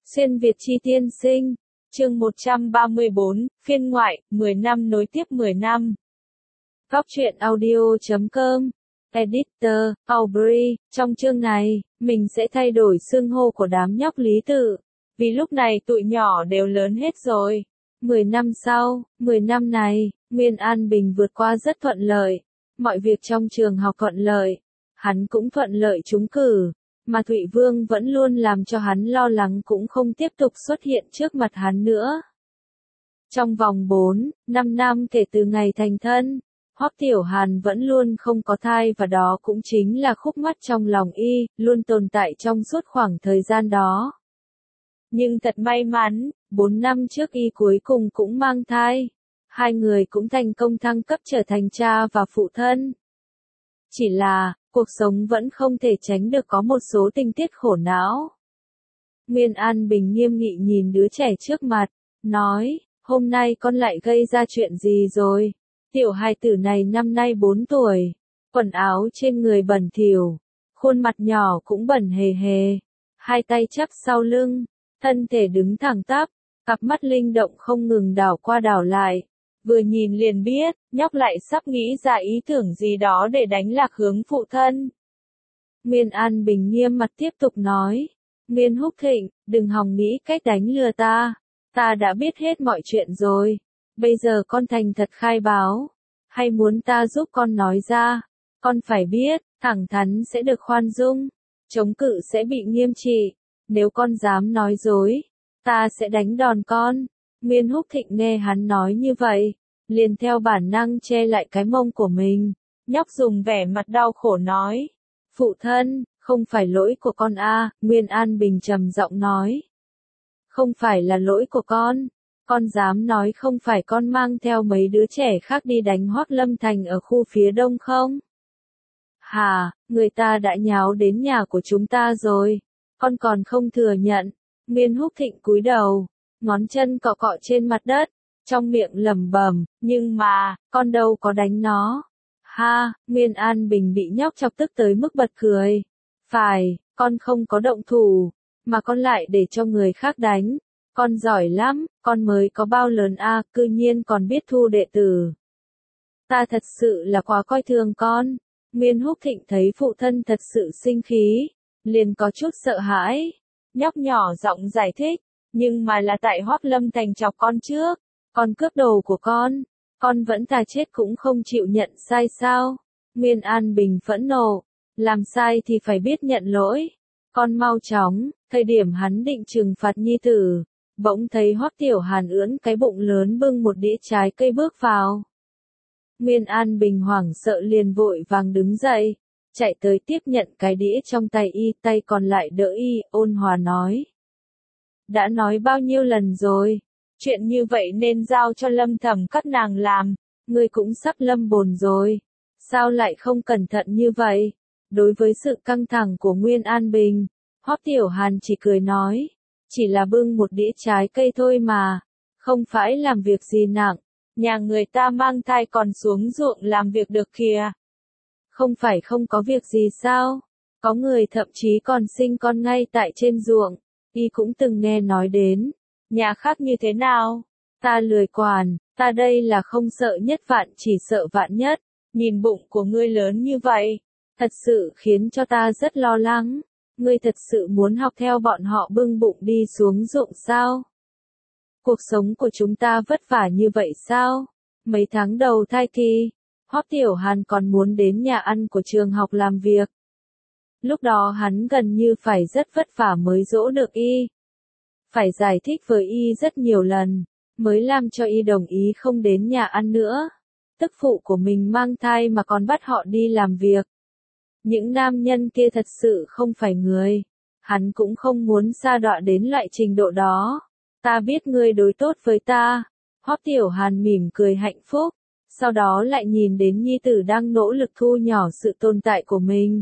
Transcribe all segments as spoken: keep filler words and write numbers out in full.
Xuyên Việt Chi tiên sinh, chương một trăm ba mươi bốn, phiên ngoại, mười năm nối tiếp mười năm. Góc truyện audio chấm com, Editor, Aubrey, trong chương này, mình sẽ thay đổi xưng hô của đám nhóc Lý Tự, vì lúc này tụi nhỏ đều lớn hết rồi. Mười năm sau, mười năm này, Nguyên An Bình vượt qua rất thuận lợi, mọi việc trong trường học thuận lợi, hắn cũng thuận lợi trúng cử. Mà Thụy Vương vẫn luôn làm cho hắn lo lắng cũng không tiếp tục xuất hiện trước mặt hắn nữa. Trong vòng bốn, năm năm kể từ ngày thành thân, Hoắc Tiểu Hàn vẫn luôn không có thai và đó cũng chính là khúc mắc trong lòng y, luôn tồn tại trong suốt khoảng thời gian đó. Nhưng thật may mắn, bốn năm trước y cuối cùng cũng mang thai. Hai người cũng thành công thăng cấp trở thành cha và phụ thân. Chỉ là, cuộc sống vẫn không thể tránh được có một số tình tiết khổ não. Nguyên An Bình nghiêm nghị nhìn đứa trẻ trước mặt, nói, hôm nay con lại gây ra chuyện gì rồi? Tiểu hài tử này năm nay bốn tuổi, quần áo trên người bẩn thỉu, khuôn mặt nhỏ cũng bẩn hề hề, hai tay chắp sau lưng, thân thể đứng thẳng tắp, cặp mắt linh động không ngừng đảo qua đảo lại. Vừa nhìn liền biết, nhóc lại sắp nghĩ ra ý tưởng gì đó để đánh lạc hướng phụ thân. Nguyên An Bình nghiêm mặt tiếp tục nói, Nguyên Húc Thịnh, đừng hòng nghĩ cách đánh lừa ta, ta đã biết hết mọi chuyện rồi, bây giờ con thành thật khai báo, hay muốn ta giúp con nói ra, con phải biết, thẳng thắn sẽ được khoan dung, chống cự sẽ bị nghiêm trị, nếu con dám nói dối, ta sẽ đánh đòn con. Nguyên Húc Thịnh nghe hắn nói như vậy, liền theo bản năng che lại cái mông của mình, nhóc dùng vẻ mặt đau khổ nói, phụ thân, không phải lỗi của con a. Nguyên An Bình trầm giọng nói, không phải là lỗi của con, con dám nói không phải con mang theo mấy đứa trẻ khác đi đánh Hoắc Lâm Thành ở khu phía đông không? Hà, người ta đã nháo đến nhà của chúng ta rồi, con còn không thừa nhận. Nguyên Húc Thịnh cúi đầu, ngón chân cọ cọ trên mặt đất, trong miệng lẩm bẩm, nhưng mà, con đâu có đánh nó. Ha, Nguyên An Bình bị nhóc chọc tức tới mức bật cười. Phải, con không có động thủ, mà con lại để cho người khác đánh. Con giỏi lắm, con mới có bao lớn a, à, cư nhiên còn biết thu đệ tử. Ta thật sự là quá coi thường con. Nguyên Húc Thịnh thấy phụ thân thật sự sinh khí, liền có chút sợ hãi. Nhóc nhỏ giọng giải thích, nhưng mà là tại Hoắc Lâm Thành chọc con trước, con cướp đồ của con, con vẫn thà chết cũng không chịu nhận sai sao? Nguyên An Bình phẫn nộ, làm sai thì phải biết nhận lỗi, con mau chóng. Thời điểm hắn định trừng phạt nhi tử, bỗng thấy Hoắc Tiểu Hàn ưỡn cái bụng lớn bưng một đĩa trái cây bước vào. Nguyên An Bình hoảng sợ liền vội vàng đứng dậy, chạy tới tiếp nhận cái đĩa trong tay y, tay còn lại đỡ y, ôn hòa nói. Đã nói bao nhiêu lần rồi, chuyện như vậy nên giao cho Lâm Thẩm các nàng làm, ngươi cũng sắp lâm bồn rồi, sao lại không cẩn thận như vậy? Đối với sự căng thẳng của Nguyên An Bình, Hoắc Tiểu Hàn chỉ cười nói, chỉ là bưng một đĩa trái cây thôi mà, không phải làm việc gì nặng, nhà người ta mang thai còn xuống ruộng làm việc được kìa. Không phải không có việc gì sao, có người thậm chí còn sinh con ngay tại trên ruộng, y cũng từng nghe nói đến, nhà khác như thế nào, ta lười quản, ta đây là không sợ nhất vạn chỉ sợ vạn nhất, nhìn bụng của ngươi lớn như vậy, thật sự khiến cho ta rất lo lắng, ngươi thật sự muốn học theo bọn họ bưng bụng đi xuống ruộng sao? Cuộc sống của chúng ta vất vả như vậy sao? Mấy tháng đầu thai kỳ, Hoắc Tiểu Hàn còn muốn đến nhà ăn của trường học làm việc. Lúc đó hắn gần như phải rất vất vả mới dỗ được y. Phải giải thích với y rất nhiều lần, mới làm cho y đồng ý không đến nhà ăn nữa. Tức phụ của mình mang thai mà còn bắt họ đi làm việc. Những nam nhân kia thật sự không phải người. Hắn cũng không muốn sa đọa đến loại trình độ đó. Ta biết ngươi đối tốt với ta. Hoắc Tiểu Hàn mỉm cười hạnh phúc. Sau đó lại nhìn đến nhi tử đang nỗ lực thu nhỏ sự tồn tại của mình.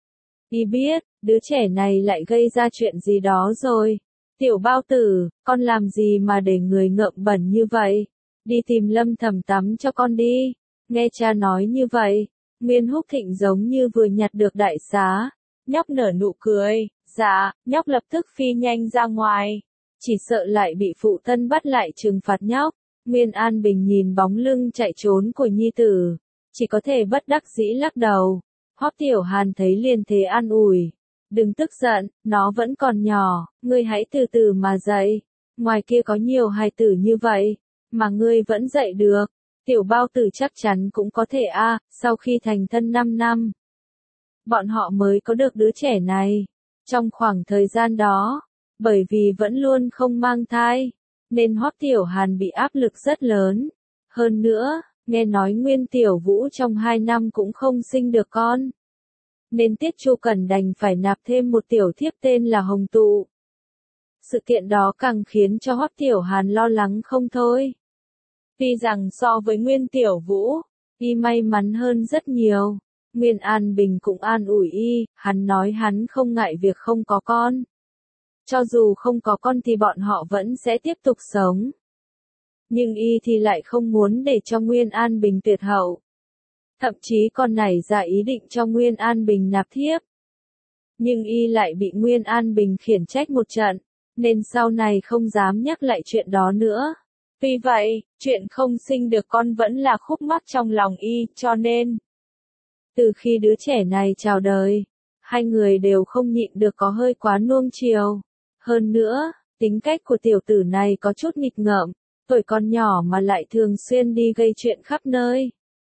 Y biết, đứa trẻ này lại gây ra chuyện gì đó rồi. Tiểu bao tử, con làm gì mà để người ngợm bẩn như vậy? Đi tìm Lâm Thẩm tắm cho con đi. Nghe cha nói như vậy, Nguyên Húc Thịnh giống như vừa nhặt được đại xá. Nhóc nở nụ cười, dạ, nhóc lập tức phi nhanh ra ngoài. chỉ sợ lại bị phụ thân bắt lại trừng phạt nhóc. Nguyên An Bình nhìn bóng lưng chạy trốn của nhi tử, chỉ có thể bất đắc dĩ lắc đầu. Hoắc Tiểu Hàn thấy liền thế an ủi. Đừng tức giận, nó vẫn còn nhỏ, ngươi hãy từ từ mà dạy. Ngoài kia có nhiều hài tử như vậy, mà ngươi vẫn dạy được. Tiểu Bao Tử chắc chắn cũng có thể a, à, sau khi thành thân năm năm. Bọn họ mới có được đứa trẻ này. Trong khoảng thời gian đó, bởi vì vẫn luôn không mang thai, nên Hoắc Tiểu Hàn bị áp lực rất lớn. Hơn nữa, nghe nói Nguyên Tiểu Vũ trong hai năm cũng không sinh được con. Nên Tiết Chu Cẩn đành phải nạp thêm một tiểu thiếp tên là Hồng Tụ. Sự kiện đó càng khiến cho Hoắc Tiểu Hàn lo lắng không thôi. Tuy rằng so với Nguyên Tiểu Vũ, y may mắn hơn rất nhiều. Nguyên An Bình cũng an ủi y, hắn nói hắn không ngại việc không có con. Cho dù không có con thì bọn họ vẫn sẽ tiếp tục sống. Nhưng y thì lại không muốn để cho Nguyên An Bình tuyệt hậu. Thậm chí còn nảy ra ý định cho Nguyên An Bình nạp thiếp. Nhưng y lại bị Nguyên An Bình khiển trách một trận, nên sau này không dám nhắc lại chuyện đó nữa. Tuy vậy, chuyện không sinh được con vẫn là khúc mắc trong lòng y, cho nên từ khi đứa trẻ này chào đời, hai người đều không nhịn được có hơi quá nuông chiều. Hơn nữa, tính cách của tiểu tử này có chút nghịch ngợm, tuổi còn nhỏ mà lại thường xuyên đi gây chuyện khắp nơi.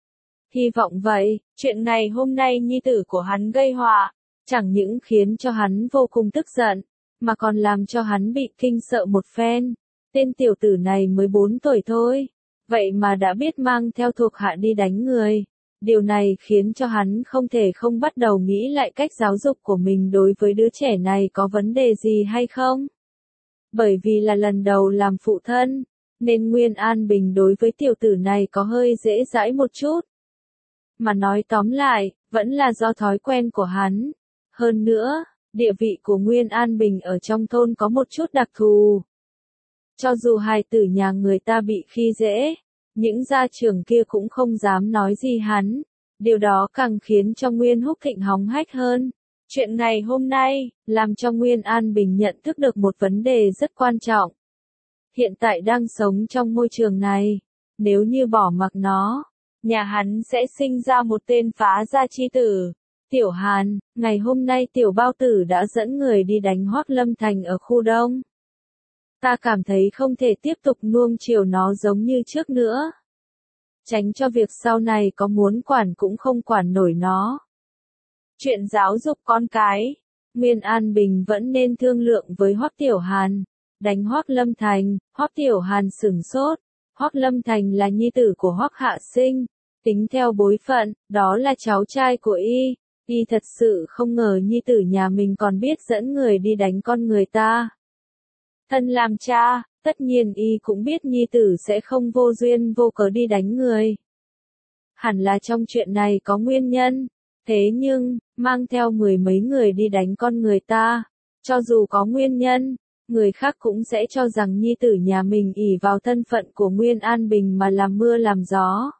Hy vọng vậy, chuyện ngày hôm nay nhi tử của hắn gây họa, chẳng những khiến cho hắn vô cùng tức giận, mà còn làm cho hắn bị kinh sợ một phen. Tên tiểu tử này mới bốn tuổi thôi, vậy mà đã biết mang theo thuộc hạ đi đánh người. Điều này khiến cho hắn không thể không bắt đầu nghĩ lại cách giáo dục của mình đối với đứa trẻ này có vấn đề gì hay không. Bởi vì là lần đầu làm phụ thân, nên Nguyên An Bình đối với tiểu tử này có hơi dễ dãi một chút. Mà nói tóm lại, vẫn là do thói quen của hắn. Hơn nữa, địa vị của Nguyên An Bình ở trong thôn có một chút đặc thù. Cho dù hài tử nhà người ta bị khi dễ, những gia trưởng kia cũng không dám nói gì hắn. Điều đó càng khiến cho Nguyên Húc Thịnh hóng hách hơn. Chuyện ngày hôm nay, làm cho Nguyên An Bình nhận thức được một vấn đề rất quan trọng. Hiện tại đang sống trong môi trường này, nếu như bỏ mặc nó, nhà hắn sẽ sinh ra một tên phá gia chi tử. Tiểu Hàn, ngày hôm nay Tiểu Bao Tử đã dẫn người đi đánh Hoắc Lâm Thành ở khu Đông. Ta cảm thấy không thể tiếp tục nuông chiều nó giống như trước nữa. Tránh cho việc sau này có muốn quản cũng không quản nổi nó. Chuyện giáo dục con cái, Nguyên An Bình vẫn nên thương lượng với Hoắc Tiểu Hàn. Đánh Hoắc Lâm Thành, Hoắc Tiểu Hàn sửng sốt. Hoắc Lâm Thành là nhi tử của Hoắc Hạ Sinh. Tính theo bối phận, đó là cháu trai của y. Y thật sự không ngờ nhi tử nhà mình còn biết dẫn người đi đánh con người ta. Thân làm cha, tất nhiên y cũng biết nhi tử sẽ không vô duyên vô cớ đi đánh người. Hẳn là trong chuyện này có nguyên nhân. Thế nhưng, mang theo mười mấy người đi đánh con người ta, cho dù có nguyên nhân, người khác cũng sẽ cho rằng nhi tử nhà mình ỷ vào thân phận của Nguyên An Bình mà làm mưa làm gió.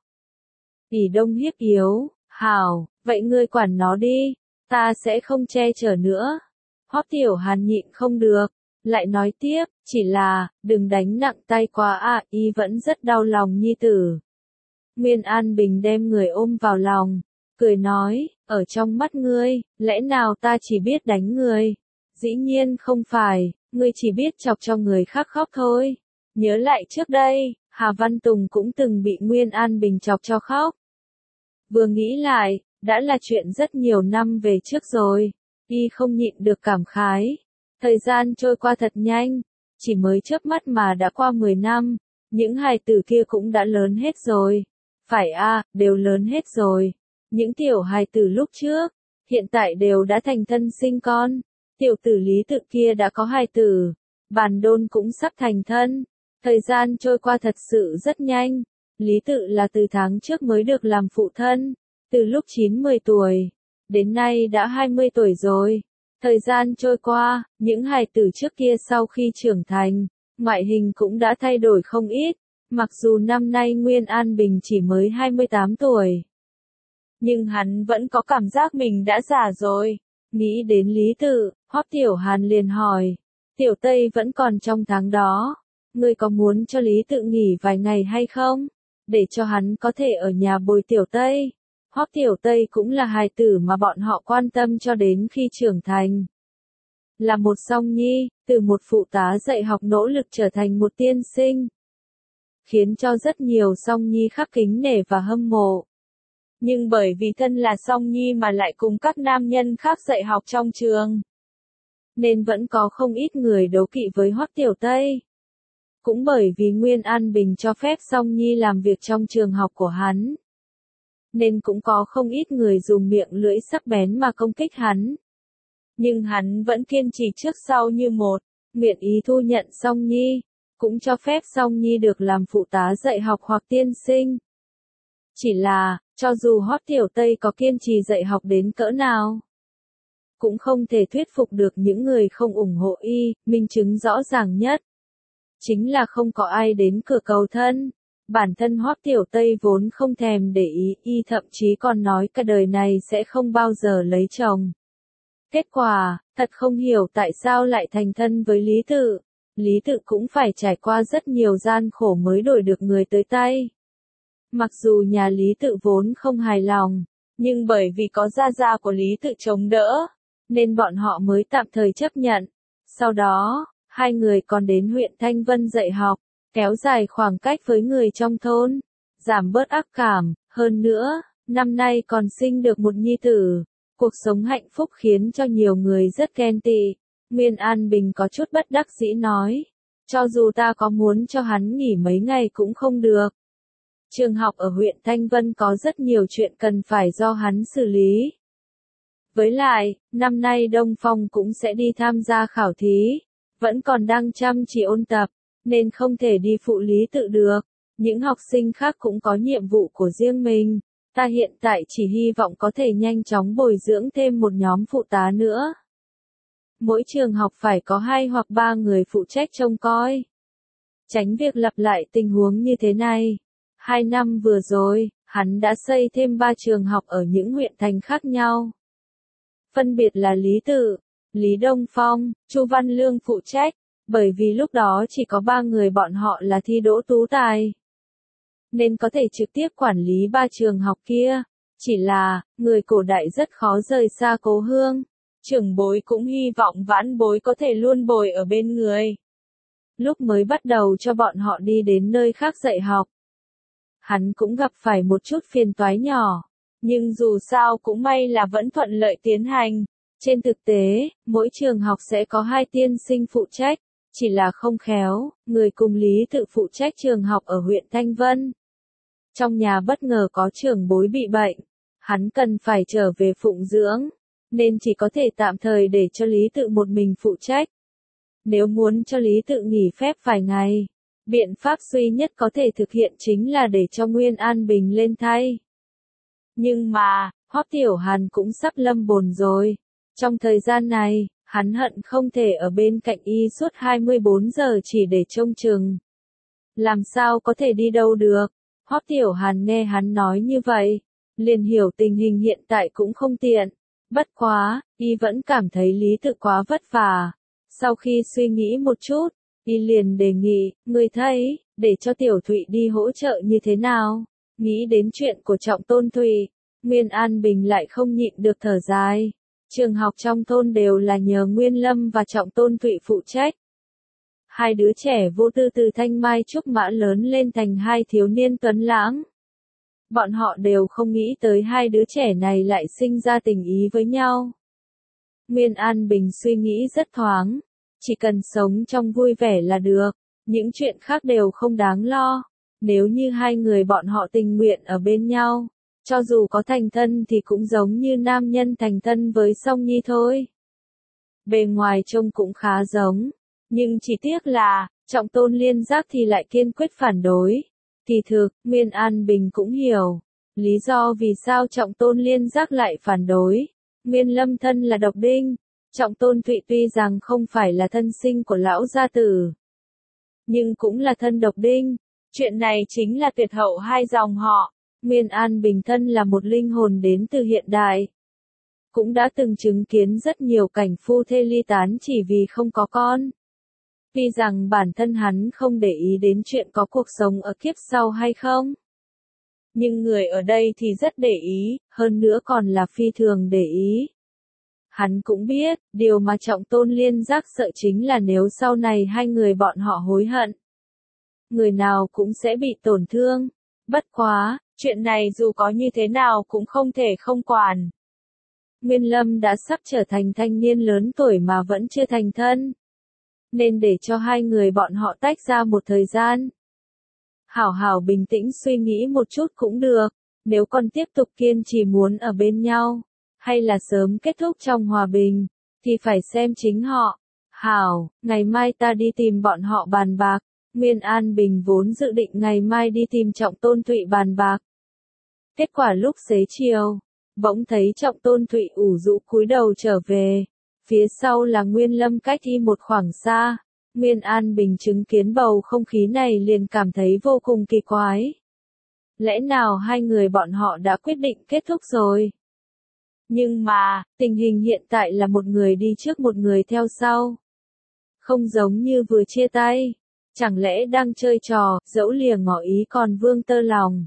ỷ đông hiếp yếu, hảo, vậy ngươi quản nó đi, ta sẽ không che chở nữa. Hoắc Tiểu Hàn nhịn không được, lại nói tiếp, chỉ là, đừng đánh nặng tay quá à, y vẫn rất đau lòng nhi tử. Nguyên An Bình đem người ôm vào lòng, cười nói, ở trong mắt ngươi, lẽ nào ta chỉ biết đánh người? Dĩ nhiên không phải, ngươi chỉ biết chọc cho người khác khóc thôi. Nhớ lại trước đây, Hà Văn Tùng cũng từng bị Nguyên An Bình chọc cho khóc. Vừa nghĩ lại, đã là chuyện rất nhiều năm về trước rồi, y không nhịn được cảm khái. Thời gian trôi qua thật nhanh, chỉ mới chớp mắt mà đã qua mười năm, những hài tử kia cũng đã lớn hết rồi. Phải a, đều lớn hết rồi. Những tiểu hài tử lúc trước, hiện tại đều đã thành thân sinh con. Tiểu tử Lý Tự kia đã có hài tử, Bàn Đôn cũng sắp thành thân. Thời gian trôi qua thật sự rất nhanh. Lý Tự là từ tháng trước mới được làm phụ thân, từ lúc chín mười tuổi, đến nay đã hai mươi tuổi rồi. Thời gian trôi qua, những hài tử trước kia sau khi trưởng thành, ngoại hình cũng đã thay đổi không ít. Mặc dù năm nay Nguyên An Bình chỉ mới hai mươi tám tuổi, nhưng hắn vẫn có cảm giác mình đã già rồi. Nghĩ đến Lý Tự, Hoắc Tiểu Hàn liền hỏi, Tiểu Tây vẫn còn trong tháng đó. Ngươi có muốn cho Lý Tự nghỉ vài ngày hay không? Để cho hắn có thể ở nhà bồi Tiểu Tây. Hoắc Tiểu Tây cũng là hài tử mà bọn họ quan tâm cho đến khi trưởng thành. Là một song nhi, từ một phụ tá dạy học nỗ lực trở thành một tiên sinh. Khiến cho rất nhiều song nhi khắc kính nể và hâm mộ. Nhưng bởi vì thân là song nhi mà lại cùng các nam nhân khác dạy học trong trường. Nên vẫn có không ít người đấu kỵ với Hoắc Tiểu Tây. Cũng bởi vì Nguyên An Bình cho phép song nhi làm việc trong trường học của hắn. Nên cũng có không ít người dùng miệng lưỡi sắc bén mà công kích hắn. Nhưng hắn vẫn kiên trì trước sau như một, nguyện ý thu nhận song nhi, cũng cho phép song nhi được làm phụ tá dạy học hoặc tiên sinh. Chỉ là, cho dù Hoắc Tiểu Tây có kiên trì dạy học đến cỡ nào, cũng không thể thuyết phục được những người không ủng hộ y. Minh chứng rõ ràng nhất chính là không có ai đến cửa cầu thân. Bản thân Hoắc Tiểu Tây vốn không thèm để ý, y thậm chí còn nói cả đời này sẽ không bao giờ lấy chồng. Kết quả, thật không hiểu tại sao lại thành thân với Lý Tự. Lý Tự cũng phải trải qua rất nhiều gian khổ mới đổi được người tới tay. Mặc dù nhà Lý Tự vốn không hài lòng, nhưng bởi vì có gia gia của Lý Tự chống đỡ, nên bọn họ mới tạm thời chấp nhận. Sau đó, hai người còn đến huyện Thanh Vân dạy học, kéo dài khoảng cách với người trong thôn, giảm bớt ác cảm. Hơn nữa, năm nay còn sinh được một nhi tử. Cuộc sống hạnh phúc khiến cho nhiều người rất ghen tị. Nguyên An Bình có chút bất đắc dĩ nói, cho dù ta có muốn cho hắn nghỉ mấy ngày cũng không được. Trường học ở huyện Thanh Vân có rất nhiều chuyện cần phải do hắn xử lý. Với lại, năm nay Đông Phong cũng sẽ đi tham gia khảo thí, vẫn còn đang chăm chỉ ôn tập, nên không thể đi phụ Lý Tự được. Những học sinh khác cũng có nhiệm vụ của riêng mình. Ta hiện tại chỉ hy vọng có thể nhanh chóng bồi dưỡng thêm một nhóm phụ tá nữa. Mỗi trường học phải có hai hoặc ba người phụ trách trông coi. Tránh việc lặp lại tình huống như thế này. Hai năm vừa rồi, hắn đã xây thêm ba trường học ở những huyện thành khác nhau. Phân biệt là Lý Tự, Lý Đông Phong, Chu Văn Lương phụ trách, bởi vì lúc đó chỉ có ba người bọn họ là thi đỗ tú tài. Nên có thể trực tiếp quản lý ba trường học kia. Chỉ là, người cổ đại rất khó rời xa cố hương. Trưởng bối cũng hy vọng vãn bối có thể luôn bồi ở bên người. Lúc mới bắt đầu cho bọn họ đi đến nơi khác dạy học, hắn cũng gặp phải một chút phiền toái nhỏ. Nhưng dù sao cũng may là vẫn thuận lợi tiến hành. Trên thực tế, mỗi trường học sẽ có hai tiên sinh phụ trách. Chỉ là không khéo, người cùng Lý Tự phụ trách trường học ở huyện Thanh Vân. Trong nhà bất ngờ có trưởng bối bị bệnh, hắn cần phải trở về phụng dưỡng, nên chỉ có thể tạm thời để cho Lý Tự một mình phụ trách. Nếu muốn cho Lý Tự nghỉ phép vài ngày, biện pháp duy nhất có thể thực hiện chính là để cho Nguyên An Bình lên thay. Nhưng mà, Hoắc Tiểu Hàn cũng sắp lâm bồn rồi. Trong thời gian này, hắn hận không thể ở bên cạnh y suốt hai mươi bốn giờ chỉ để trông chừng. Làm sao có thể đi đâu được? Hoắc Tiểu Hàn nghe hắn nói như vậy, liền hiểu tình hình hiện tại cũng không tiện. Bất quá, y vẫn cảm thấy Lý Tự quá vất vả. Sau khi suy nghĩ một chút, y liền đề nghị, người thấy, để cho Tiểu Thụy đi hỗ trợ như thế nào? Nghĩ đến chuyện của Trọng Tôn Thụy, Nguyên An Bình lại không nhịn được thở dài. Trường học trong thôn đều là nhờ Nguyên Lâm và Trọng Tôn Thụy phụ trách. Hai đứa trẻ vô tư từ thanh mai trúc mã lớn lên thành hai thiếu niên tuấn lãng. Bọn họ đều không nghĩ tới hai đứa trẻ này lại sinh ra tình ý với nhau. Nguyên An Bình suy nghĩ rất thoáng. Chỉ cần sống trong vui vẻ là được. Những chuyện khác đều không đáng lo. Nếu như hai người bọn họ tình nguyện ở bên nhau, cho dù có thành thân thì cũng giống như nam nhân thành thân với Song Nhi thôi. Bề ngoài trông cũng khá giống. Nhưng chỉ tiếc là, Trọng Tôn Liên Giác thì lại kiên quyết phản đối. Kỳ thực, Nguyên An Bình cũng hiểu. Lý do vì sao Trọng Tôn Liên Giác lại phản đối. Nguyên Lâm thân là độc đinh. Trọng Tôn Thụy tuy rằng không phải là thân sinh của lão gia tử, nhưng cũng là thân độc đinh. Chuyện này chính là tuyệt hậu hai dòng họ. Nguyên An Bình thân là một linh hồn đến từ hiện đại. Cũng đã từng chứng kiến rất nhiều cảnh phu thê ly tán chỉ vì không có con. Tuy rằng bản thân hắn không để ý đến chuyện có cuộc sống ở kiếp sau hay không. Nhưng người ở đây thì rất để ý, hơn nữa còn là phi thường để ý. Hắn cũng biết, điều mà Trọng Tôn Liên Giác sợ chính là nếu sau này hai người bọn họ hối hận. Người nào cũng sẽ bị tổn thương. Bất quá, chuyện này dù có như thế nào cũng không thể không quản. Nguyên Lâm đã sắp trở thành thanh niên lớn tuổi mà vẫn chưa thành thân. Nên để cho hai người bọn họ tách ra một thời gian. Hảo hảo bình tĩnh suy nghĩ một chút cũng được, nếu còn tiếp tục kiên trì muốn ở bên nhau, hay là sớm kết thúc trong hòa bình, thì phải xem chính họ. Hảo, ngày mai ta đi tìm bọn họ bàn bạc. Nguyên An Bình vốn dự định ngày mai đi tìm Trọng Tôn Thụy bàn bạc. Kết quả lúc xế chiều, bỗng thấy Trọng Tôn Thụy ủ rũ cúi đầu trở về. Phía sau là Nguyên Lâm cách y một khoảng xa. Nguyên An Bình chứng kiến bầu không khí này liền cảm thấy vô cùng kỳ quái. Lẽ nào hai người bọn họ đã quyết định kết thúc rồi? Nhưng mà, tình hình hiện tại là một người đi trước một người theo sau. Không giống như vừa chia tay. Chẳng lẽ đang chơi trò, dẫu lìa ngỏ ý còn vương tơ lòng.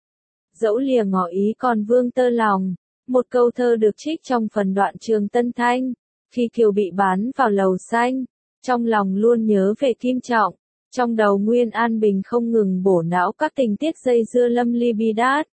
Dẫu lìa ngỏ ý còn vương tơ lòng. Một câu thơ được trích trong phần đoạn Trường Tân Thanh. Khi Kiều bị bán vào lầu xanh, trong lòng luôn nhớ về Kim Trọng. Trong đầu Nguyên An Bình không ngừng bổ não các tình tiết dây dưa Lâm Ly Bi Đát.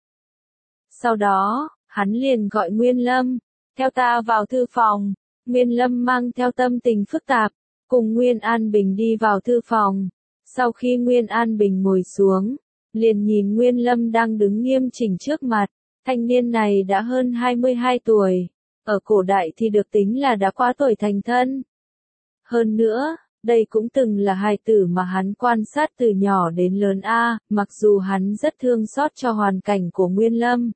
Sau đó, hắn liền gọi Nguyên Lâm, theo ta vào thư phòng. Nguyên Lâm mang theo tâm tình phức tạp, cùng Nguyên An Bình đi vào thư phòng. Sau khi Nguyên An Bình ngồi xuống, liền nhìn Nguyên Lâm đang đứng nghiêm chỉnh trước mặt. Thanh niên này đã hơn hai mươi hai tuổi, ở cổ đại thì được tính là đã qua tuổi thành thân. Hơn nữa, đây cũng từng là hài tử mà hắn quan sát từ nhỏ đến lớn a, mặc dù hắn rất thương xót cho hoàn cảnh của Nguyên Lâm.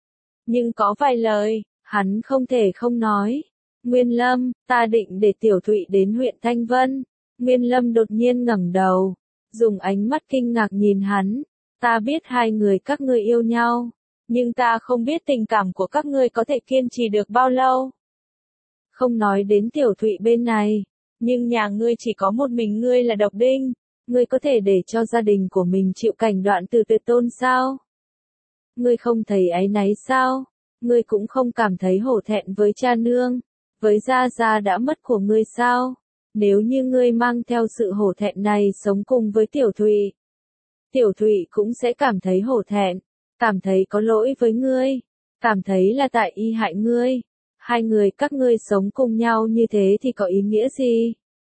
Nhưng có vài lời, hắn không thể không nói. Nguyên Lâm, ta định để Tiểu Thụy đến huyện Thanh Vân. Nguyên Lâm đột nhiên ngẩng đầu, dùng ánh mắt kinh ngạc nhìn hắn. Ta biết hai người các ngươi yêu nhau, nhưng ta không biết tình cảm của các ngươi có thể kiên trì được bao lâu. Không nói đến Tiểu Thụy bên này, nhưng nhà ngươi chỉ có một mình ngươi là độc đinh, ngươi có thể để cho gia đình của mình chịu cảnh đoạn từ tuyệt tôn sao? Ngươi không thấy áy náy sao? Ngươi cũng không cảm thấy hổ thẹn với cha nương, với gia gia đã mất của ngươi sao? Nếu như ngươi mang theo sự hổ thẹn này sống cùng với Tiểu Thụy, Tiểu Thụy cũng sẽ cảm thấy hổ thẹn, cảm thấy có lỗi với ngươi, cảm thấy là tại y hại ngươi. Hai người các ngươi sống cùng nhau như thế thì có ý nghĩa gì?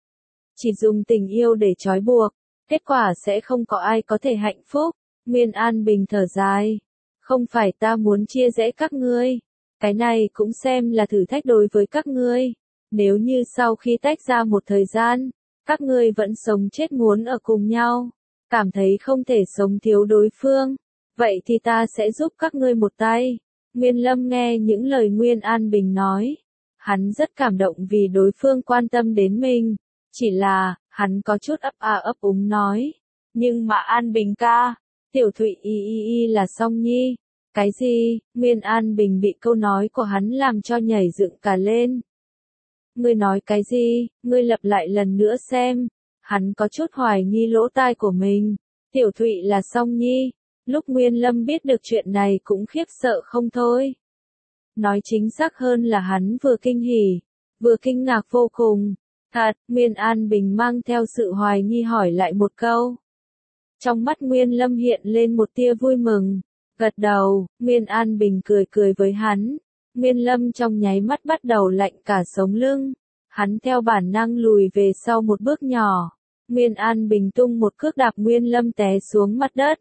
Chỉ dùng tình yêu để trói buộc, kết quả sẽ không có ai có thể hạnh phúc. Nguyên An Bình thở dài. Không phải ta muốn chia rẽ các ngươi. Cái này cũng xem là thử thách đối với các ngươi. Nếu như sau khi tách ra một thời gian, các ngươi vẫn sống chết muốn ở cùng nhau, cảm thấy không thể sống thiếu đối phương, vậy thì ta sẽ giúp các ngươi một tay. Nguyên Lâm nghe những lời Nguyên An Bình nói, hắn rất cảm động vì đối phương quan tâm đến mình, chỉ là, hắn có chút ấp a ấp úng nói, nhưng mà An Bình ca, Tiểu Thụy y y y là Song Nhi. Cái gì? Nguyên An Bình bị câu nói của hắn làm cho nhảy dựng cả lên. Ngươi nói cái gì? Ngươi lặp lại lần nữa xem. Hắn có chút hoài nghi lỗ tai của mình. Tiểu Thụy là Song Nhi. Lúc Nguyên Lâm biết được chuyện này cũng khiếp sợ không thôi. Nói chính xác hơn là hắn vừa kinh hỉ, vừa kinh ngạc vô cùng. Thật, Nguyên An Bình mang theo sự hoài nghi hỏi lại một câu. Trong mắt Nguyên Lâm hiện lên một tia vui mừng. Gật đầu, Nguyên An Bình cười cười với hắn. Nguyên Lâm trong nháy mắt bắt đầu lạnh cả sống lưng. Hắn theo bản năng lùi về sau một bước nhỏ. Nguyên An Bình tung một cước đạp Nguyên Lâm té xuống mặt đất.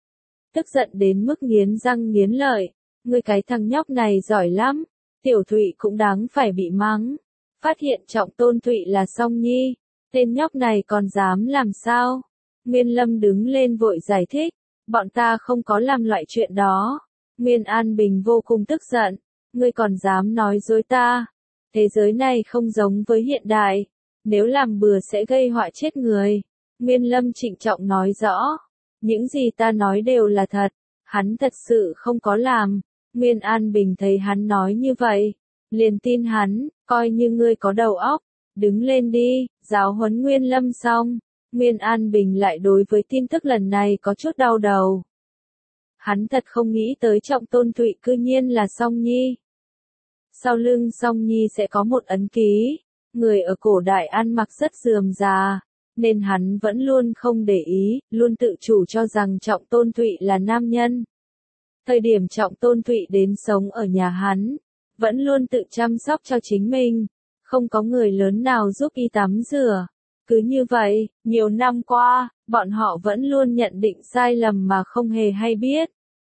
Tức giận đến mức nghiến răng nghiến lợi. Ngươi cái thằng nhóc này giỏi lắm. Tiểu Thụy cũng đáng phải bị mắng. Phát hiện Trọng Tôn Thụy là Song Nhi. Tên nhóc này còn dám làm sao? Nguyên Lâm đứng lên vội giải thích. Bọn ta không có làm loại chuyện đó. Nguyên An Bình vô cùng tức giận. Ngươi còn dám nói dối ta. Thế giới này không giống với hiện đại. Nếu làm bừa sẽ gây họa chết người. Nguyên Lâm trịnh trọng nói rõ. Những gì ta nói đều là thật. Hắn thật sự không có làm. Nguyên An Bình thấy hắn nói như vậy, liền tin hắn, coi như ngươi có đầu óc. đứng lên đi, giáo huấn Nguyên Lâm xong, Nguyên An Bình lại đối với tin tức lần này có chút đau đầu. Hắn thật không nghĩ tới Trọng Tôn Thụy cư nhiên là Song Nhi. Sau lưng Song Nhi sẽ có một ấn ký, người ở cổ đại ăn mặc rất rườm rà, nên hắn vẫn luôn không để ý, luôn tự chủ cho rằng Trọng Tôn Thụy là nam nhân. Thời điểm Trọng Tôn Thụy đến sống ở nhà hắn, vẫn luôn tự chăm sóc cho chính mình, không có người lớn nào giúp y tắm rửa. Cứ như vậy, nhiều năm qua, bọn họ vẫn luôn nhận định sai lầm mà không hề hay biết.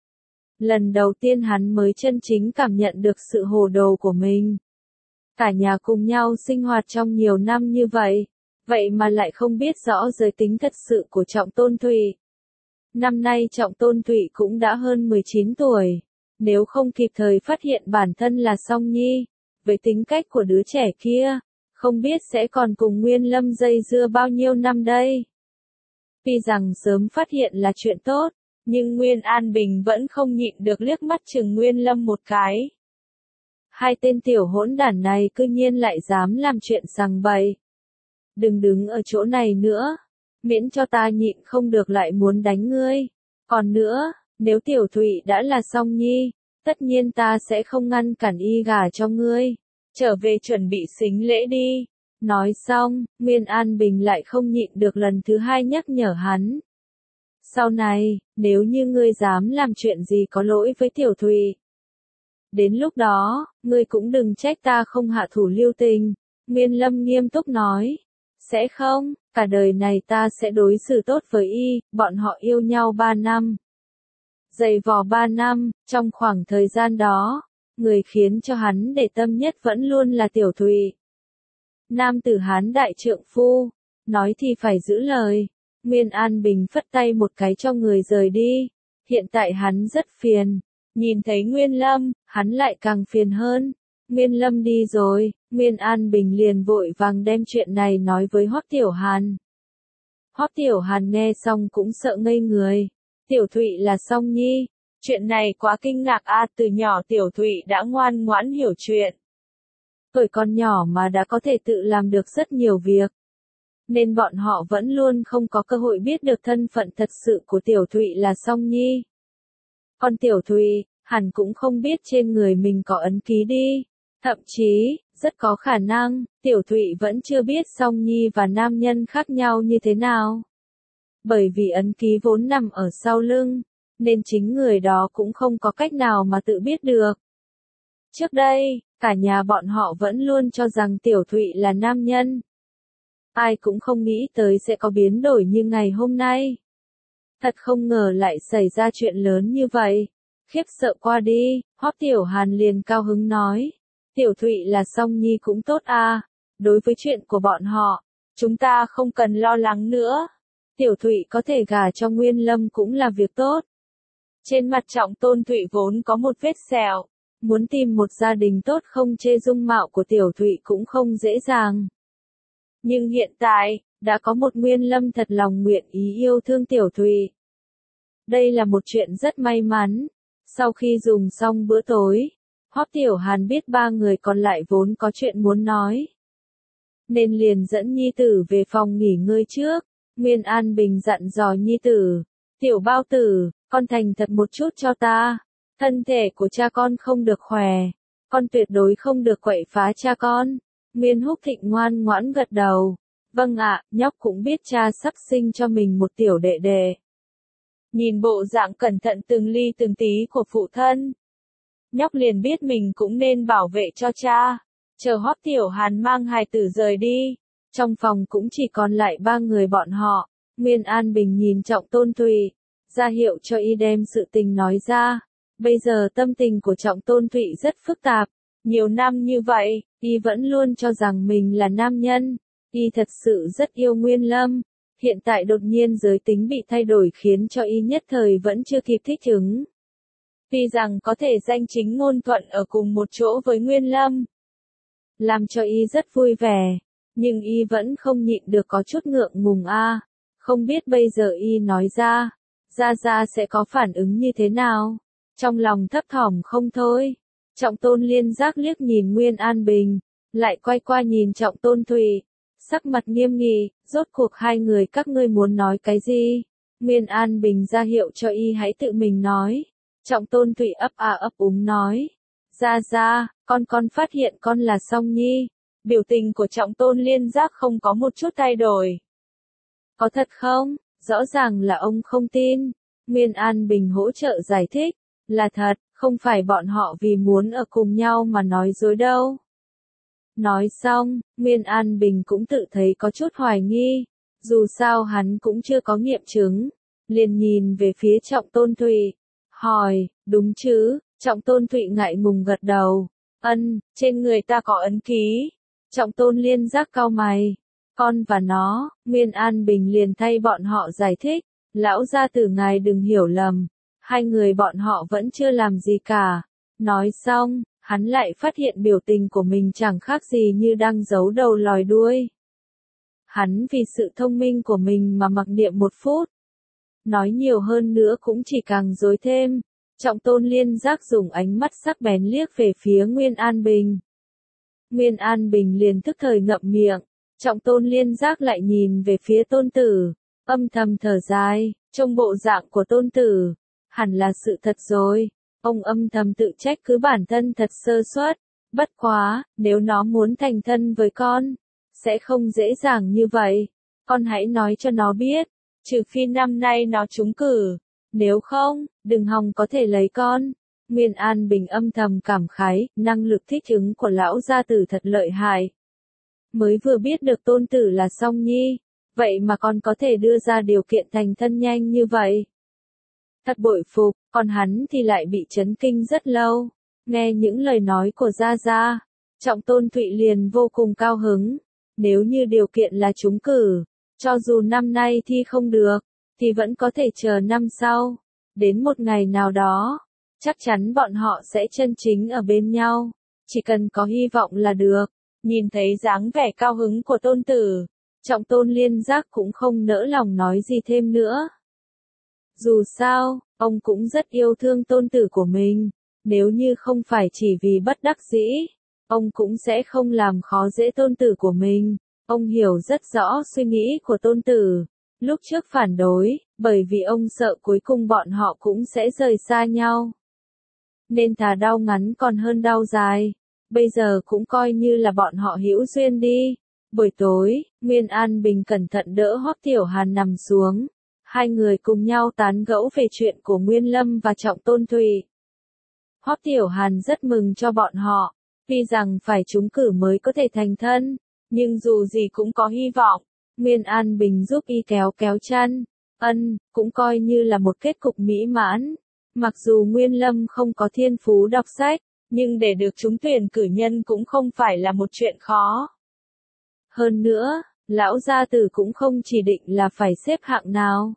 Lần đầu tiên hắn mới chân chính cảm nhận được sự hồ đồ của mình. Cả nhà cùng nhau sinh hoạt trong nhiều năm như vậy, vậy mà lại không biết rõ giới tính thật sự của Trọng Tôn Thụy. Năm nay Trọng Tôn Thụy cũng đã hơn mười chín tuổi, nếu không kịp thời phát hiện bản thân là Song Nhi, với tính cách của đứa trẻ kia, không biết sẽ còn cùng Nguyên Lâm dây dưa bao nhiêu năm đây. Tuy rằng sớm phát hiện là chuyện tốt, nhưng Nguyên An Bình vẫn không nhịn được liếc mắt chừng Nguyên Lâm một cái. Hai tên tiểu hỗn đản này cư nhiên lại dám làm chuyện sằng bậy. Đừng đứng ở chỗ này nữa, miễn cho ta nhịn không được lại muốn đánh ngươi. Còn nữa, nếu Tiểu Thụy đã là Song Nhi, tất nhiên ta sẽ không ngăn cản y gả cho ngươi. Trở về chuẩn bị sính lễ đi. Nói xong, Nguyên An Bình lại không nhịn được lần thứ hai nhắc nhở hắn. Sau này, nếu như ngươi dám làm chuyện gì có lỗi với Tiểu Thụy, đến lúc đó, ngươi cũng đừng trách ta không hạ thủ lưu tình. Nguyên Lâm nghiêm túc nói. Sẽ không, cả đời này ta sẽ đối xử tốt với y, bọn họ yêu nhau ba năm. Dày vò ba năm, trong khoảng thời gian đó, người khiến cho hắn để tâm nhất vẫn luôn là Tiểu Thụy. Nam tử Hán đại trượng phu, nói thì phải giữ lời. Nguyên An Bình phất tay một cái cho người rời đi. Hiện tại hắn rất phiền. Nhìn thấy Nguyên Lâm, hắn lại càng phiền hơn. Nguyên Lâm đi rồi, Nguyên An Bình liền vội vàng đem chuyện này nói với Hoắc Tiểu Hàn. Hoắc Tiểu Hàn nghe xong cũng sợ ngây người. Tiểu Thụy là Song Nhi. Chuyện này quá kinh ngạc a, à, từ nhỏ Tiểu Thụy đã ngoan ngoãn hiểu chuyện. Tuổi còn nhỏ mà đã có thể tự làm được rất nhiều việc. Nên bọn họ vẫn luôn không có cơ hội biết được thân phận thật sự của Tiểu Thụy là Song Nhi. Còn Tiểu Thụy, hẳn cũng không biết trên người mình có ấn ký đi. Thậm chí, rất có khả năng, Tiểu Thụy vẫn chưa biết Song Nhi và nam nhân khác nhau như thế nào. Bởi vì ấn ký vốn nằm ở sau lưng, nên chính người đó cũng không có cách nào mà tự biết được. Trước đây, cả nhà bọn họ vẫn luôn cho rằng Tiểu Thụy là nam nhân. Ai cũng không nghĩ tới sẽ có biến đổi như ngày hôm nay. Thật không ngờ lại xảy ra chuyện lớn như vậy. Khiếp sợ qua đi, Hoắc Tiểu Hàn liền cao hứng nói. Tiểu Thụy là Song Nhi cũng tốt à. Đối với chuyện của bọn họ, chúng ta không cần lo lắng nữa. Tiểu Thụy có thể gả cho Nguyên Lâm cũng là việc tốt. Trên mặt Trọng Tôn Thụy vốn có một vết sẹo. Muốn tìm một gia đình tốt không chê dung mạo của Tiểu Thụy cũng không dễ dàng. Nhưng hiện tại, đã có một Nguyên Lâm thật lòng nguyện ý yêu thương Tiểu Thụy. Đây là một chuyện rất may mắn. Sau khi dùng xong bữa tối, Hoắc Tiểu Hàn biết ba người còn lại vốn có chuyện muốn nói. Nên liền dẫn nhi tử về phòng nghỉ ngơi trước. Nguyên An Bình dặn dò nhi tử. Tiểu Bao Tử, con thành thật một chút cho ta. Thân thể của cha con không được khỏe. Con tuyệt đối không được quậy phá cha con. Nguyên Húc Thịnh ngoan ngoãn gật đầu. Vâng ạ, nhóc cũng biết cha sắp sinh cho mình một tiểu đệ đệ. Nhìn bộ dạng cẩn thận từng ly từng tí của phụ thân, nhóc liền biết mình cũng nên bảo vệ cho cha. Chờ Hoắc Tiểu Hàn mang hài tử rời đi, trong phòng cũng chỉ còn lại ba người bọn họ. Nguyên An Bình nhìn Trọng Tôn Thụy, ra hiệu cho y đem sự tình nói ra. Bây giờ tâm tình của Trọng Tôn Thụy rất phức tạp. Nhiều năm như vậy, y vẫn luôn cho rằng mình là nam nhân. Y thật sự rất yêu Nguyên Lâm. Hiện tại đột nhiên giới tính bị thay đổi khiến cho y nhất thời vẫn chưa kịp thích ứng. Tuy rằng có thể danh chính ngôn thuận ở cùng một chỗ với Nguyên Lâm, làm cho y rất vui vẻ, nhưng y vẫn không nhịn được có chút ngượng ngùng a. À. Không biết bây giờ y nói ra, Gia Gia sẽ có phản ứng như thế nào? Trong lòng thấp thỏm không thôi. Trọng Tôn Liên giác liếc nhìn Nguyên An Bình, lại quay qua nhìn Trọng Tôn Thụy, sắc mặt nghiêm nghị, rốt cuộc hai người các ngươi muốn nói cái gì? Nguyên An Bình ra hiệu cho y hãy tự mình nói. Trọng Tôn Thụy ấp a ấp úng nói, ra ra, con con phát hiện con là Song Nhi. Biểu tình của Trọng Tôn Liên Giác không có một chút thay đổi. Có thật không? Rõ ràng là ông không tin. Nguyên An Bình hỗ trợ giải thích, là thật, không phải bọn họ vì muốn ở cùng nhau mà nói dối đâu. Nói xong, Nguyên An Bình cũng tự thấy có chút hoài nghi, dù sao hắn cũng chưa có nghiệm chứng, liền nhìn về phía Trọng Tôn Thụy, hỏi, đúng chứ? Trọng Tôn Thụy ngại ngùng gật đầu, ân, trên người ta có ấn ký. Trọng Tôn Liên Giác cau mày, con và nó. Nguyên An Bình liền thay bọn họ giải thích, lão gia tử ngài đừng hiểu lầm, hai người bọn họ vẫn chưa làm gì cả. Nói xong, hắn lại phát hiện biểu tình của mình chẳng khác gì như đang giấu đầu lòi đuôi. Hắn vì sự thông minh của mình mà mặc niệm một phút. Nói nhiều hơn nữa cũng chỉ càng rối thêm. Trọng Tôn Liên Giác dùng ánh mắt sắc bén liếc về phía Nguyên An Bình. Nguyên An Bình liền tức thời ngậm miệng. Trọng Tôn Liên Giác lại nhìn về phía Tôn Tử, âm thầm thở dài, trông bộ dạng của Tôn Tử, hẳn là sự thật rồi. Ông âm thầm tự trách cứ bản thân thật sơ suất, bất quá, nếu nó muốn thành thân với con, sẽ không dễ dàng như vậy. Con hãy nói cho nó biết, trừ phi năm nay nó trúng cử, nếu không, đừng hòng có thể lấy con. Nguyên An Bình âm thầm cảm khái, năng lực thích ứng của lão gia tử thật lợi hại. Mới vừa biết được Tôn Tử là Song Nhi, vậy mà còn có thể đưa ra điều kiện thành thân nhanh như vậy. Thật bội phục, còn hắn thì lại bị chấn kinh rất lâu. Nghe những lời nói của Gia Gia, Trọng Tôn Thụy liền vô cùng cao hứng. Nếu như điều kiện là trúng cử, cho dù năm nay thi không được, thì vẫn có thể chờ năm sau. Đến một ngày nào đó, chắc chắn bọn họ sẽ chân chính ở bên nhau. Chỉ cần có hy vọng là được. Nhìn thấy dáng vẻ cao hứng của Tôn Tử, Trọng Tôn Liên Giác cũng không nỡ lòng nói gì thêm nữa. Dù sao, ông cũng rất yêu thương Tôn Tử của mình. Nếu như không phải chỉ vì bất đắc dĩ, ông cũng sẽ không làm khó dễ Tôn Tử của mình. Ông hiểu rất rõ suy nghĩ của Tôn Tử. Lúc trước phản đối, bởi vì ông sợ cuối cùng bọn họ cũng sẽ rời xa nhau. Nên thà đau ngắn còn hơn đau dài. Bây giờ cũng coi như là bọn họ hữu duyên đi. Buổi tối, Nguyên An Bình cẩn thận đỡ Hoắc Tiểu Hàn nằm xuống. Hai người cùng nhau tán gẫu về chuyện của Nguyên Lâm và Trọng Tôn Thụy. Hoắc Tiểu Hàn rất mừng cho bọn họ, vì rằng phải trúng cử mới có thể thành thân, nhưng dù gì cũng có hy vọng. Nguyên An Bình giúp y kéo kéo chân, ân, cũng coi như là một kết cục mỹ mãn. Mặc dù Nguyên Lâm không có thiên phú đọc sách, nhưng để được trúng tuyển cử nhân cũng không phải là một chuyện khó. Hơn nữa, lão gia tử cũng không chỉ định là phải xếp hạng nào.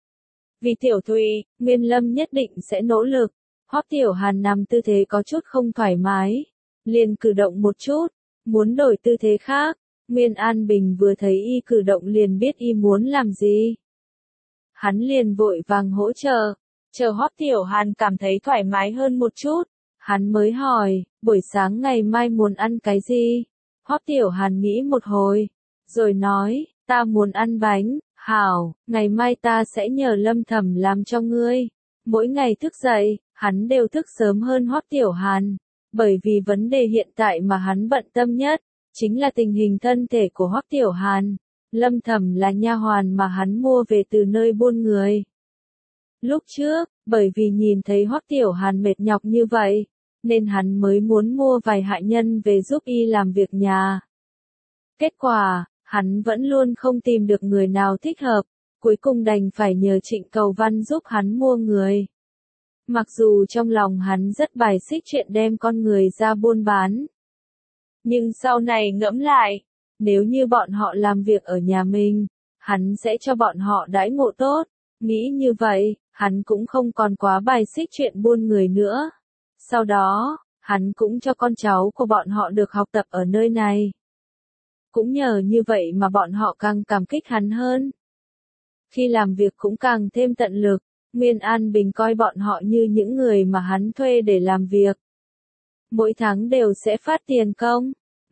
Vì Tiểu Thụy, Nguyên Lâm nhất định sẽ nỗ lực. Hoắc Tiểu Hàn nằm tư thế có chút không thoải mái, liền cử động một chút, muốn đổi tư thế khác. Nguyên An Bình vừa thấy y cử động liền biết y muốn làm gì. Hắn liền vội vàng hỗ trợ, chờ Hoắc Tiểu Hàn cảm thấy thoải mái hơn một chút, hắn mới hỏi, buổi sáng ngày mai muốn ăn cái gì? Hoắc Tiểu Hàn nghĩ một hồi, rồi nói, ta muốn ăn bánh. Hảo, ngày mai ta sẽ nhờ Lâm Thẩm làm cho ngươi. Mỗi ngày thức dậy, hắn đều thức sớm hơn Hoắc Tiểu Hàn, bởi vì vấn đề hiện tại mà hắn bận tâm nhất, chính là tình hình thân thể của Hoắc Tiểu Hàn. Lâm Thẩm là nha hoàn mà hắn mua về từ nơi buôn người. Lúc trước, bởi vì nhìn thấy Hoắc Tiểu Hàn mệt nhọc như vậy, nên hắn mới muốn mua vài hạ nhân về giúp y làm việc nhà. Kết quả, hắn vẫn luôn không tìm được người nào thích hợp, cuối cùng đành phải nhờ Trịnh Cầu Văn giúp hắn mua người. Mặc dù trong lòng hắn rất bài xích chuyện đem con người ra buôn bán. Nhưng sau này ngẫm lại, nếu như bọn họ làm việc ở nhà mình, hắn sẽ cho bọn họ đãi ngộ tốt. Nghĩ như vậy, hắn cũng không còn quá bài xích chuyện buôn người nữa. Sau đó, hắn cũng cho con cháu của bọn họ được học tập ở nơi này. Cũng nhờ như vậy mà bọn họ càng cảm kích hắn hơn. Khi làm việc cũng càng thêm tận lực, Nguyên An Bình coi bọn họ như những người mà hắn thuê để làm việc. Mỗi tháng đều sẽ phát tiền công,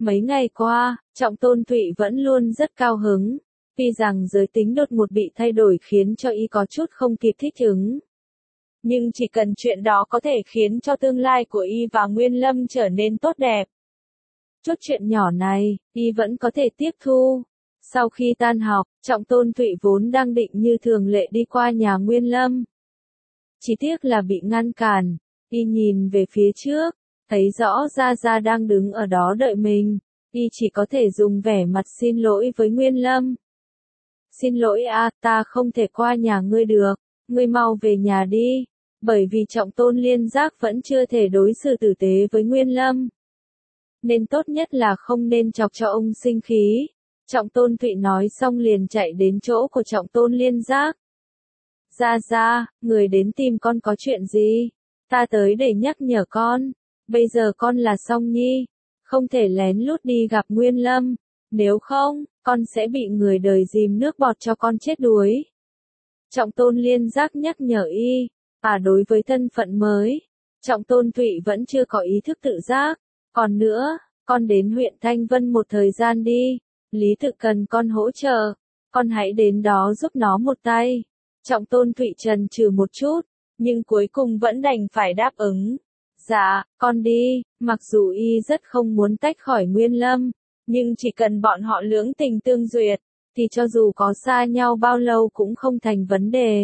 Mấy ngày qua, Trọng Tôn Thụy vẫn luôn rất cao hứng, tuy rằng giới tính đột ngột bị thay đổi khiến cho y có chút không kịp thích ứng. Nhưng chỉ cần chuyện đó có thể khiến cho tương lai của y và Nguyên Lâm trở nên tốt đẹp. Chút chuyện nhỏ này, y vẫn có thể tiếp thu. Sau khi tan học, Trọng Tôn Thụy vốn đang định như thường lệ đi qua nhà Nguyên Lâm. Chỉ tiếc là bị ngăn cản, y nhìn về phía trước, thấy rõ Gia Gia đang đứng ở đó đợi mình, y chỉ có thể dùng vẻ mặt xin lỗi với Nguyên Lâm. Xin lỗi a, ta không thể qua nhà ngươi được, ngươi mau về nhà đi, bởi vì Trọng Tôn Liên Giác vẫn chưa thể đối xử tử tế với Nguyên Lâm. Nên tốt nhất là không nên chọc cho ông sinh khí. Trọng Tôn Thụy nói xong liền chạy đến chỗ của Trọng Tôn Liên Giác. Gia Gia, người đến tìm con có chuyện gì? Ta tới để nhắc nhở con. Bây giờ con là Song Nhi, không thể lén lút đi gặp Nguyên Lâm, nếu không, con sẽ bị người đời dìm nước bọt cho con chết đuối. Trọng Tôn Liên Giác nhắc nhở y, à đối với thân phận mới, Trọng Tôn Thụy vẫn chưa có ý thức tự giác. Còn nữa, con đến huyện Thanh Vân một thời gian đi, Lý Tự cần con hỗ trợ, con hãy đến đó giúp nó một tay. Trọng Tôn Thụy chần chừ một chút, nhưng cuối cùng vẫn đành phải đáp ứng. Dạ, con đi, mặc dù y rất không muốn tách khỏi Nguyên Lâm, nhưng chỉ cần bọn họ lưỡng tình tương duyệt, thì cho dù có xa nhau bao lâu cũng không thành vấn đề.